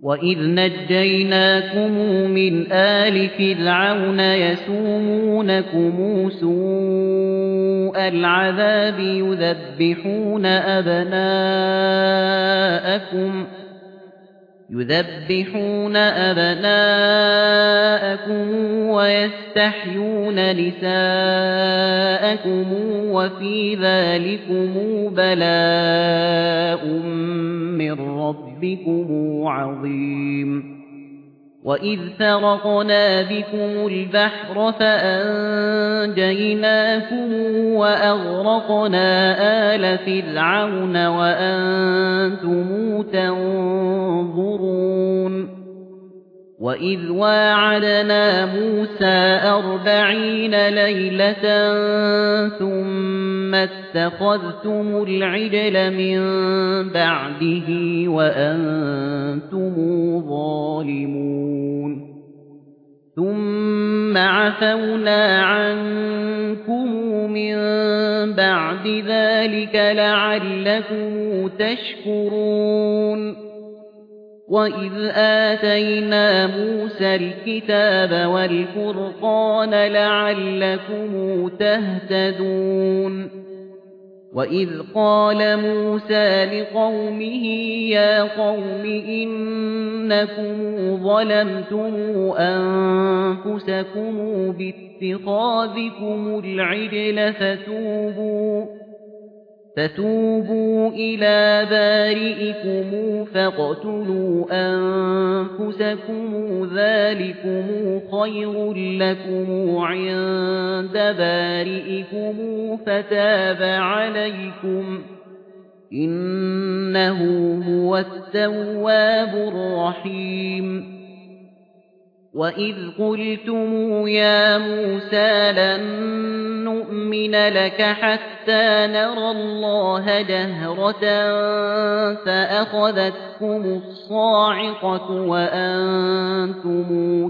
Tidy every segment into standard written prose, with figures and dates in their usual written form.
وَإِذْ نَجَّيْنَاكُم مِّنْ آلِ فِرْعَوْنَ يَسُومُونَكُمْ سُوءَ الْعَذَابِ يُذَبِّحُونَ أَبْنَاءَكُمْ وَيَسْتَحْيُونَ نِسَاءَكُمْ وَفِي ذَٰلِكُمْ بَلَاءٌ مِّن رَّبِّكُمْ عَظِيمٌ وَإِذْ فَرَقْنَا بِكُمُ الْبَحْرَ فَأَنجَيْنَاكُمْ وَأَغْرَقْنَا آلَ فِرْعَوْنَ وَأَنتُمْ تَنظُرُونَ وَإِذْ وَاعَدْنَا مُوسَىٰ 40 لَيْلَةً ثُمَّ اتَّخَذْتُمُ الْعِجْلَ مِن بَعْدِهِ وَأَنتُمْ ظَالِمُونَ ثُمَّ عَفَوْنَا عَنكُم مِّن بَعْدِ ذَٰلِكَ لَعَلَّكُمْ تَشْكُرُونَ وَإِذْ آتَيْنَا مُوسَى الْكِتَابَ وَالْفُرْقَانَ لَعَلَّكُمْ تَهْتَدُونَ وَإِذْ قَالَ مُوسَى لِقَوْمِهِ يَا قَوْمِ إِنَّكُمْ ظَلَمْتُمْ أَنفُسَكُمْ بِاتِّخَاذِكُمُ الْعِجْلَ فَتُوبُوا إِلَىٰ بَارِئِكُمْ فَاقْتُلُوا أَنفُسَكُمْ ذَٰلِكُمْ خَيْرٌ لَّكُمْ عِندَ بَارِئِكُمْ فَتَابَ عَلَيْكُمْ ۚ إِنَّهُ هُوَ التَّوَّابُ الرَّحِيمُ وَإِذْ قُلْتُمْ يَا مُوسَىٰ لَن نُّؤْمِنَ لَكَ حَتَّىٰ نَرَى اللَّهَ جَهْرَةً فَأَخَذَتْكُمُ الصَّاعِقَةُ وَأَنتُمْ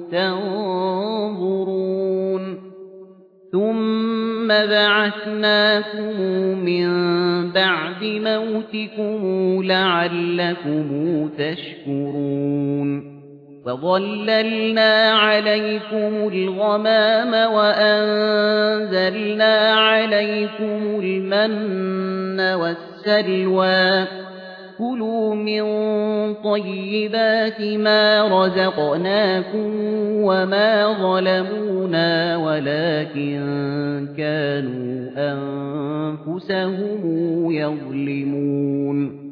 تَنظُرُونَ ثُمَّ بَعَثْنَاكُم مِّن بَعْدِ مَوْتِكُمْ لَعَلَّكُمْ تَشْكُرُونَ وَظَلَّلْنَا عَلَيْكُمُ الْغَمَامَ وَأَنزَلْنَا عَلَيْكُمُ الْمَنَّ وَالسَّلْوَىٰ ۖ كُلُوا مِن طَيِّبَاتِ مَا رَزَقْنَاكُمْ وَمَا ظَلَمُونَا وَلَٰكِن كَانُوا أَنفُسَهُمْ يَظْلِمُونَ